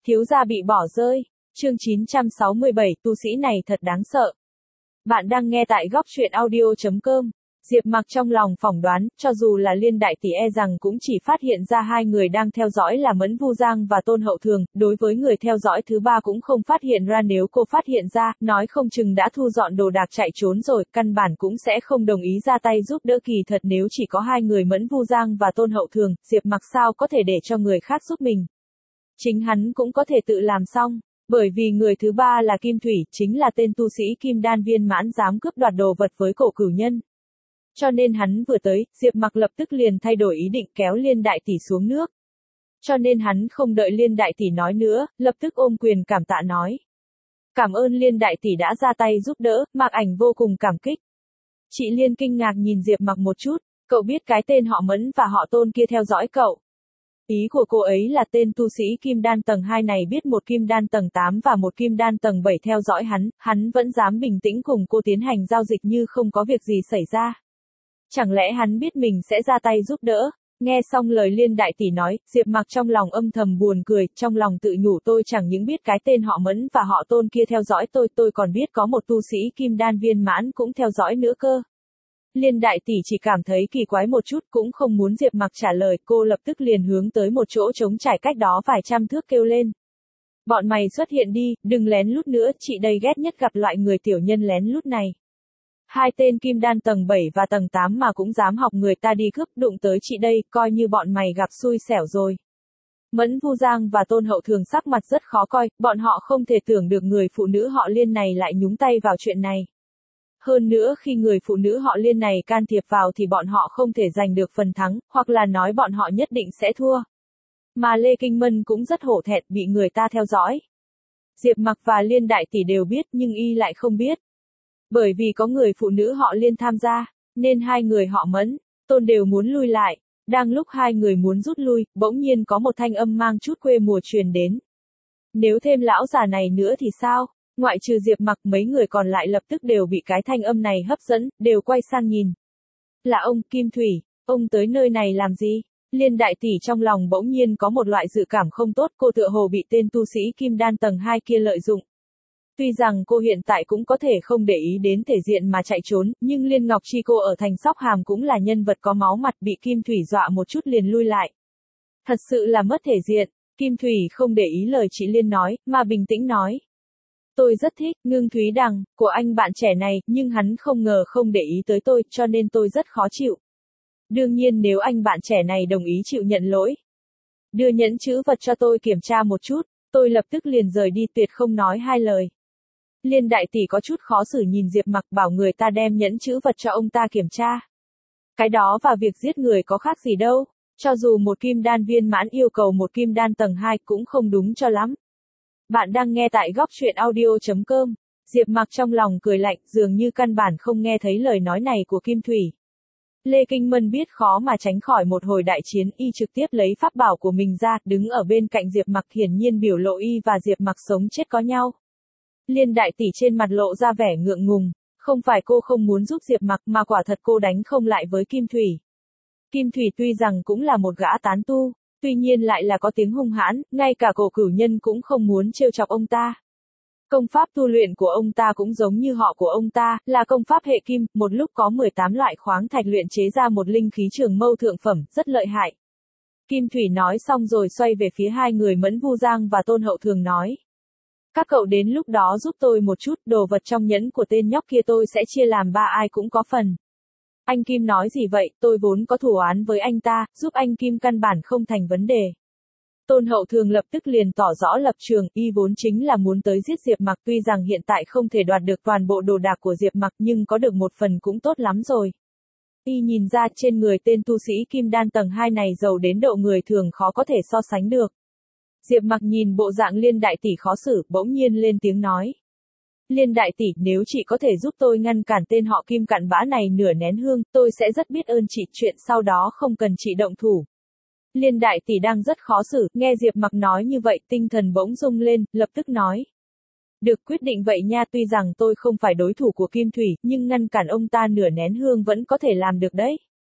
Thiếu gia bị bỏ rơi. Chương 967, tu sĩ này thật đáng sợ. Bạn đang nghe tại góc truyện audio.com. Diệp Mặc trong lòng phỏng đoán, cho dù là Liên đại tỷ e rằng cũng chỉ phát hiện ra hai người đang theo dõi là Mẫn Vu Giang và Tôn Hậu Thường, đối với người theo dõi thứ ba cũng không phát hiện ra, nếu cô phát hiện ra, nói không chừng đã thu dọn đồ đạc chạy trốn rồi, căn bản cũng sẽ không đồng ý ra tay giúp đỡ. Kỳ thật nếu chỉ có hai người Mẫn Vu Giang và Tôn Hậu Thường, Diệp Mặc sao có thể để cho người khác giúp mình. Chính hắn cũng có thể tự làm xong. Bởi vì người thứ ba là Kim Thủy, chính là tên tu sĩ Kim Đan viên mãn dám cướp đoạt đồ vật với Cổ Cửu Nhân. Cho nên hắn vừa tới, Diệp Mặc lập tức liền thay đổi ý định kéo Liên đại tỷ xuống nước. Cho nên hắn không đợi Liên đại tỷ nói nữa, lập tức ôm quyền cảm tạ nói. Cảm ơn Liên đại tỷ đã ra tay giúp đỡ, Mạc Ảnh vô cùng cảm kích. Chị Liên kinh ngạc nhìn Diệp Mặc một chút, cậu biết cái tên họ Mẫn và họ Tôn kia theo dõi cậu. Ý của cô ấy là tên tu sĩ Kim Đan tầng 2 này biết một Kim Đan tầng 8 và một Kim Đan tầng 7 theo dõi hắn vẫn dám bình tĩnh cùng cô tiến hành giao dịch như không có việc gì xảy ra. Chẳng lẽ hắn biết mình sẽ ra tay giúp đỡ? Nghe xong lời Liên đại tỷ nói, Diệp Mặc trong lòng âm thầm buồn cười, trong lòng tự nhủ tôi chẳng những biết cái tên họ Mẫn và họ Tôn kia theo dõi tôi còn biết có một tu sĩ Kim Đan viên mãn cũng theo dõi nữa cơ. Liên đại tỷ chỉ cảm thấy kỳ quái một chút cũng không muốn Diệp Mặc trả lời, cô lập tức liền hướng tới một chỗ trống trải cách đó vài trăm thước kêu lên. Bọn mày xuất hiện đi, đừng lén lút nữa, chị đây ghét nhất gặp loại người tiểu nhân lén lút này. Hai tên Kim Đan tầng 7 và tầng 8 mà cũng dám học người ta đi cướp, đụng tới chị đây, coi như bọn mày gặp xui xẻo rồi. Mẫn Vu Giang và Tôn Hậu Thường sắc mặt rất khó coi, bọn họ không thể tưởng được người phụ nữ họ Liên này lại nhúng tay vào chuyện này. Hơn nữa khi người phụ nữ họ Liên này can thiệp vào thì bọn họ không thể giành được phần thắng, hoặc là nói bọn họ nhất định sẽ thua. Mà Lê Kinh Mân cũng rất hổ thẹn bị người ta theo dõi. Diệp Mặc và Liên đại tỷ đều biết nhưng y lại không biết. Bởi vì có người phụ nữ họ Liên tham gia, nên hai người họ Mẫn, Tôn đều muốn lui lại. Đang lúc hai người muốn rút lui, bỗng nhiên có một thanh âm mang chút quê mùa truyền đến. Nếu thêm lão già này nữa thì sao? Ngoại trừ Diệp Mặc, mấy người còn lại lập tức đều bị cái thanh âm này hấp dẫn, đều quay sang nhìn. Là ông, Kim Thủy, ông tới nơi này làm gì? Liên đại tỷ trong lòng bỗng nhiên có một loại dự cảm không tốt, cô tựa hồ bị tên tu sĩ Kim Đan tầng 2 kia lợi dụng. Tuy rằng cô hiện tại cũng có thể không để ý đến thể diện mà chạy trốn, nhưng Liên Ngọc Chi cô ở thành Sóc Hàm cũng là nhân vật có máu mặt, bị Kim Thủy dọa một chút liền lui lại. Thật sự là mất thể diện. Kim Thủy không để ý lời chị Liên nói, mà bình tĩnh nói. Tôi rất thích Ngưng Thúy Đằng của anh bạn trẻ này, nhưng hắn không ngờ không để ý tới tôi, cho nên tôi rất khó chịu. Đương nhiên nếu anh bạn trẻ này đồng ý chịu nhận lỗi, đưa nhẫn chữ vật cho tôi kiểm tra một chút, tôi lập tức liền rời đi, tuyệt không nói hai lời. Liên đại tỷ có chút khó xử nhìn Diệp Mặc, bảo người ta đem nhẫn chữ vật cho ông ta kiểm tra. Cái đó và việc giết người có khác gì đâu, cho dù một Kim Đan viên mãn yêu cầu một Kim Đan tầng 2 cũng không đúng cho lắm. Bạn đang nghe tại góc truyện audio.com. Diệp Mặc trong lòng cười lạnh, dường như căn bản không nghe thấy lời nói này của Kim Thủy. Lê Kinh Mân biết khó mà tránh khỏi một hồi đại chiến, y trực tiếp lấy pháp bảo của mình ra, đứng ở bên cạnh Diệp Mặc, hiển nhiên biểu lộ y và Diệp Mặc sống chết có nhau. Liên đại tỷ trên mặt lộ ra vẻ ngượng ngùng, không phải cô không muốn giúp Diệp Mặc mà quả thật cô đánh không lại với Kim Thủy. Kim Thủy tuy rằng cũng là một gã tán tu, tuy nhiên lại là có tiếng hung hãn, ngay cả Cổ Cửu Nhân cũng không muốn trêu chọc ông ta. Công pháp tu luyện của ông ta cũng giống như họ của ông ta, là công pháp hệ kim, một lúc có 18 loại khoáng thạch luyện chế ra một linh khí trường mâu thượng phẩm, rất lợi hại. Kim Thủy nói xong rồi xoay về phía hai người Mẫn Vu Giang và Tôn Hậu Thường nói. Các cậu đến lúc đó giúp tôi một chút, đồ vật trong nhẫn của tên nhóc kia tôi sẽ chia làm 3 ai cũng có phần. Anh Kim nói gì vậy, tôi vốn có thù oán với anh ta, giúp anh Kim căn bản không thành vấn đề. Tôn Hậu Thường lập tức liền tỏ rõ lập trường, y vốn chính là muốn tới giết Diệp Mặc, tuy rằng hiện tại không thể đoạt được toàn bộ đồ đạc của Diệp Mặc nhưng có được một phần cũng tốt lắm rồi. Y nhìn ra trên người tên tu sĩ Kim Đan tầng 2 này giàu đến độ người thường khó có thể so sánh được. Diệp Mặc nhìn bộ dạng Liên đại tỷ khó xử, bỗng nhiên lên tiếng nói. Liên đại tỷ, nếu chị có thể giúp tôi ngăn cản tên họ Kim cặn bã này nửa nén hương, tôi sẽ rất biết ơn chị, chuyện sau đó không cần chị động thủ. Liên đại tỷ đang rất khó xử, nghe Diệp Mặc nói như vậy, tinh thần bỗng rung lên, lập tức nói. Được, quyết định vậy nha, tuy rằng tôi không phải đối thủ của Kim Thủy, nhưng ngăn cản ông ta nửa nén hương vẫn có thể làm được đấy.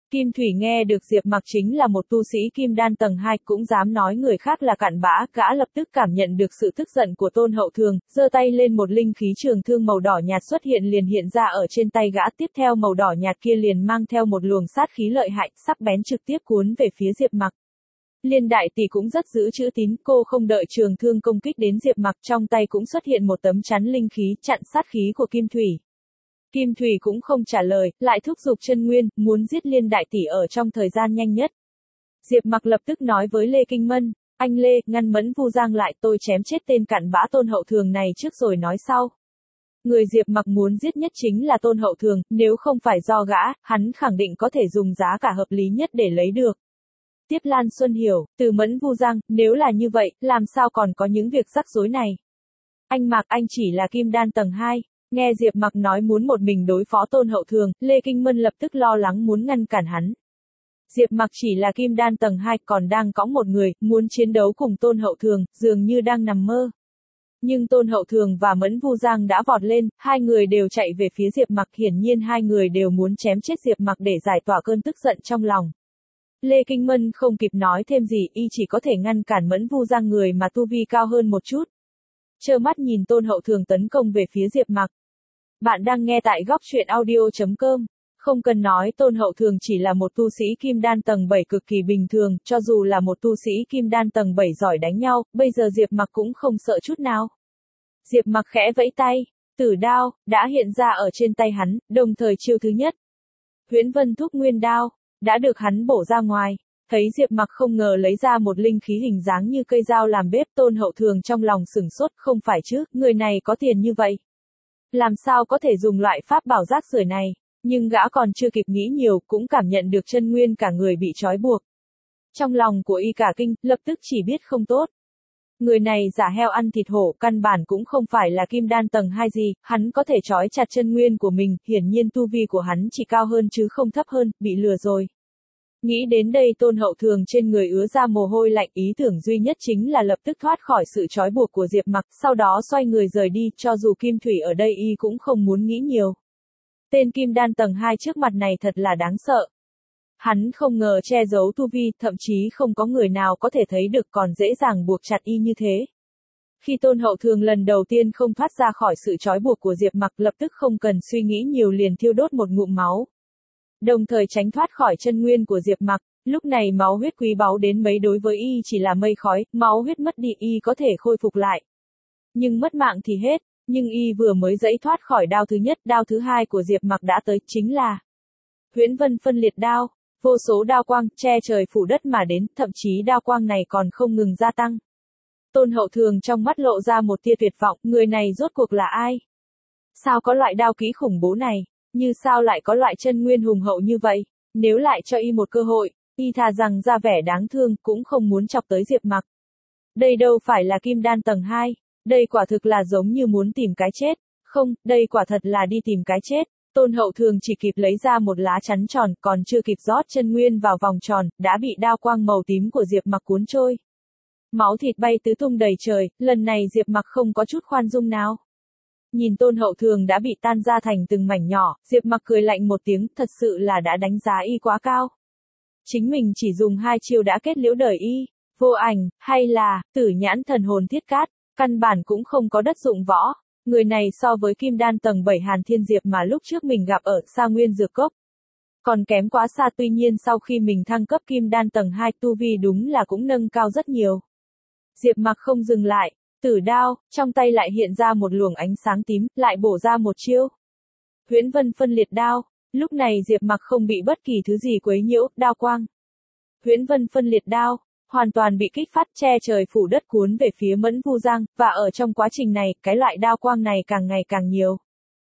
Kim Thủy nghe được Diệp Mặc chính là một tu sĩ kim đan tầng 2 cũng dám nói người khác là cặn bã, gã lập tức cảm nhận được sự tức giận của Tôn Hậu Thường, giơ tay lên một linh khí trường thương màu đỏ nhạt xuất hiện ra ở trên tay gã, tiếp theo màu đỏ nhạt kia liền mang theo một luồng sát khí lợi hại, sắc bén trực tiếp cuốn về phía Diệp Mặc. Liên đại tỷ cũng rất giữ chữ tín, cô không đợi trường thương công kích đến Diệp Mặc, trong tay cũng xuất hiện một tấm chắn linh khí chặn sát khí của Kim Thủy. Kim Thủy cũng không trả lời, lại thúc giục chân nguyên, muốn giết Liên đại tỷ ở trong thời gian nhanh nhất. Diệp Mặc lập tức nói với Lê Kinh Mân, anh Lê, ngăn Mẫn Vu Giang lại, tôi chém chết tên cặn bã Tôn Hậu Thường này trước rồi nói sau. Người Diệp Mặc muốn giết nhất chính là Tôn Hậu Thường, nếu không phải do gã, hắn khẳng định có thể dùng giá cả hợp lý nhất để lấy được. Tiếp Lan Xuân hiểu, từ Mẫn Vu Giang, nếu là như vậy, làm sao còn có những việc rắc rối này? Anh Mạc, anh chỉ là kim đan tầng 2. Nghe Diệp Mặc nói muốn một mình đối phó Tôn Hậu Thường, Lê Kinh Mân lập tức lo lắng muốn ngăn cản hắn. Diệp Mặc chỉ là kim đan tầng 2 còn đang cõng một người, muốn chiến đấu cùng Tôn Hậu Thường, dường như đang nằm mơ. Nhưng Tôn Hậu Thường và Mẫn Vu Giang đã vọt lên, hai người đều chạy về phía Diệp Mặc, hiển nhiên hai người đều muốn chém chết Diệp Mặc để giải tỏa cơn tức giận trong lòng. Lê Kinh Mân không kịp nói thêm gì, y chỉ có thể ngăn cản Mẫn Vu Giang người mà tu vi cao hơn một chút. Trơ mắt nhìn Tôn Hậu Thường tấn công về phía Diệp Mặc. Bạn đang nghe tại góc truyện audio.com. Không cần nói, Tôn Hậu Thường chỉ là một tu sĩ kim đan tầng 7 cực kỳ bình thường, cho dù là một tu sĩ kim đan tầng 7 giỏi đánh nhau, bây giờ Diệp Mặc cũng không sợ chút nào. Diệp Mặc khẽ vẫy tay, tử đao đã hiện ra ở trên tay hắn, đồng thời chiêu thứ nhất. Huyễn Vân Thúc Nguyên Đao đã được hắn bổ ra ngoài. Thấy Diệp Mặc không ngờ lấy ra một linh khí hình dáng như cây dao làm bếp, Tôn Hậu Thường trong lòng sửng sốt, không phải chứ, người này có tiền như vậy. Làm sao có thể dùng loại pháp bảo rác rưởi này, nhưng gã còn chưa kịp nghĩ nhiều, cũng cảm nhận được chân nguyên cả người bị trói buộc. Trong lòng của y cả kinh, lập tức chỉ biết không tốt. Người này giả heo ăn thịt hổ, căn bản cũng không phải là kim đan tầng 2 gì, hắn có thể trói chặt chân nguyên của mình, hiển nhiên tu vi của hắn chỉ cao hơn chứ không thấp hơn, bị lừa rồi. Nghĩ đến đây Tôn Hậu Thường trên người ứa ra mồ hôi lạnh, ý tưởng duy nhất chính là lập tức thoát khỏi sự trói buộc của Diệp Mặc, sau đó xoay người rời đi, cho dù Kim Thủy ở đây y cũng không muốn nghĩ nhiều. Tên kim đan tầng 2 trước mặt này thật là đáng sợ. Hắn không ngờ che giấu tu vi, thậm chí không có người nào có thể thấy được, còn dễ dàng buộc chặt y như thế. Khi Tôn Hậu Thường lần đầu tiên không thoát ra khỏi sự trói buộc của Diệp Mặc, lập tức không cần suy nghĩ nhiều liền thiêu đốt một ngụm máu. Đồng thời tránh thoát khỏi chân nguyên của Diệp Mặc, lúc này máu huyết quý báu đến mấy đối với y chỉ là mây khói, máu huyết mất đi y có thể khôi phục lại. Nhưng mất mạng thì hết, nhưng y vừa mới giãy thoát khỏi đao thứ nhất, đao thứ hai của Diệp Mặc đã tới, chính là Huyễn Vân phân liệt đao, vô số đao quang che trời phủ đất mà đến, thậm chí đao quang này còn không ngừng gia tăng. Tôn Hậu Thường trong mắt lộ ra một tia tuyệt vọng, người này rốt cuộc là ai? Sao có loại đao kỹ khủng bố này? Như sao lại có loại chân nguyên hùng hậu như vậy? Nếu lại cho y một cơ hội, y thà rằng ra vẻ đáng thương, cũng không muốn chọc tới Diệp Mặc. Đây đâu phải là kim đan tầng 2, đây quả thực là giống như muốn tìm cái chết. Không, đây quả thật là đi tìm cái chết. Tôn Hậu Thường chỉ kịp lấy ra một lá chắn tròn, còn chưa kịp rót chân nguyên vào vòng tròn, đã bị đao quang màu tím của Diệp Mặc cuốn trôi. Máu thịt bay tứ tung đầy trời, lần này Diệp Mặc không có chút khoan dung nào. Nhìn Tôn Hậu Thường đã bị tan ra thành từng mảnh nhỏ, Diệp Mặc cười lạnh một tiếng, thật sự là đã đánh giá y quá cao. Chính mình chỉ dùng 2 chiêu đã kết liễu đời y, vô ảnh, hay là tử nhãn thần hồn thiết cát, căn bản cũng không có đất dụng võ. Người này so với kim đan tầng 7 Hàn Thiên Diệp mà lúc trước mình gặp ở Sa Nguyên Dược Cốc còn kém quá xa, tuy nhiên sau khi mình thăng cấp kim đan tầng 2 tu vi đúng là cũng nâng cao rất nhiều. Diệp Mặc không dừng lại, tử đao, trong tay lại hiện ra một luồng ánh sáng tím, lại bổ ra một chiêu. Huyễn Vân phân liệt đao, lúc này Diệp Mặc không bị bất kỳ thứ gì quấy nhiễu, đao quang. Huyễn Vân phân liệt đao, hoàn toàn bị kích phát che trời phủ đất cuốn về phía Mẫn Vu Giang, và ở trong quá trình này, cái loại đao quang này càng ngày càng nhiều.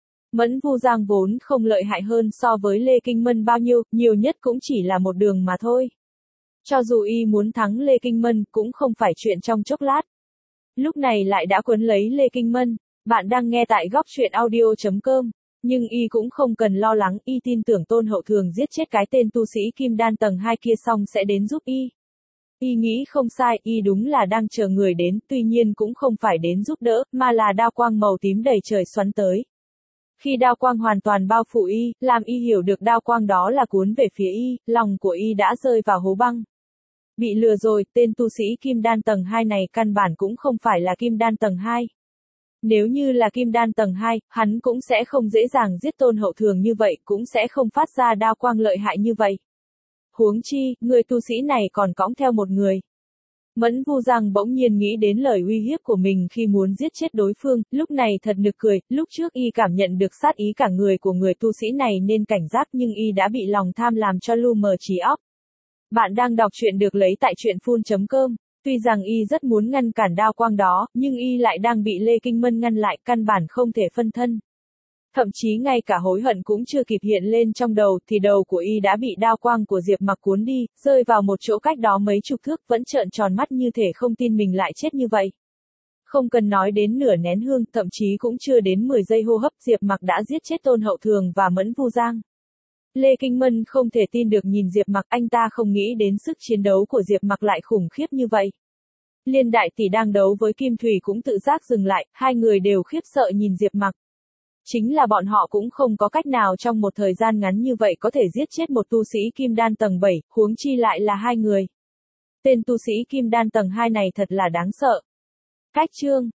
Mẫn Vu Giang vốn không lợi hại hơn so với Lê Kinh Mân bao nhiêu, nhiều nhất cũng chỉ là một đường mà thôi. Cho dù y muốn thắng Lê Kinh Mân cũng không phải chuyện trong chốc lát. Lúc này lại đã quấn lấy Lê Kinh Mân, bạn đang nghe tại góc truyện audio.com. Nhưng y cũng không cần lo lắng, y tin tưởng Tôn Hậu Thường giết chết cái tên tu sĩ kim đan tầng 2 kia xong sẽ đến giúp y. Y nghĩ không sai, y đúng là đang chờ người đến, tuy nhiên cũng không phải đến giúp đỡ, mà là đao quang màu tím đầy trời xoắn tới. Khi đao quang hoàn toàn bao phủ y, làm y hiểu được đao quang đó là cuốn về phía y, lòng của y đã rơi vào hố băng. Bị lừa rồi, tên tu sĩ kim đan tầng 2 này căn bản cũng không phải là kim đan tầng 2. Nếu như là kim đan tầng 2, hắn cũng sẽ không dễ dàng giết Tôn Hậu Thường như vậy, cũng sẽ không phát ra đao quang lợi hại như vậy. Huống chi, người tu sĩ này còn cõng theo một người. Mẫn Vu Giang bỗng nhiên nghĩ đến lời uy hiếp của mình khi muốn giết chết đối phương, lúc này thật nực cười, lúc trước y cảm nhận được sát ý cả người của người tu sĩ này nên cảnh giác nhưng y đã bị lòng tham làm cho lu mờ trí óc. Bạn đang đọc truyện được lấy tại truyện.com. Tuy rằng y rất muốn ngăn cản đao quang đó, nhưng y lại đang bị Lê Kinh Mân ngăn lại, căn bản không thể phân thân. Thậm chí ngay cả hối hận cũng chưa kịp hiện lên trong đầu, thì đầu của y đã bị đao quang của Diệp Mặc cuốn đi, rơi vào một chỗ cách đó mấy chục thước, vẫn trợn tròn mắt như thể không tin mình lại chết như vậy. Không cần nói đến nửa nén hương, thậm chí cũng chưa đến 10 giây hô hấp, Diệp Mặc đã giết chết Tôn Hậu Thường và Mẫn Vu Giang. Lê Kinh Mân không thể tin được nhìn Diệp Mặc, anh ta không nghĩ đến sức chiến đấu của Diệp Mặc lại khủng khiếp như vậy. Liên đại tỷ đang đấu với Kim Thủy cũng tự giác dừng lại, hai người đều khiếp sợ nhìn Diệp Mặc. Chính là bọn họ cũng không có cách nào trong một thời gian ngắn như vậy có thể giết chết một tu sĩ kim đan tầng 7, huống chi lại là hai người. Tên tu sĩ kim đan tầng 2 này thật là đáng sợ. Cách chương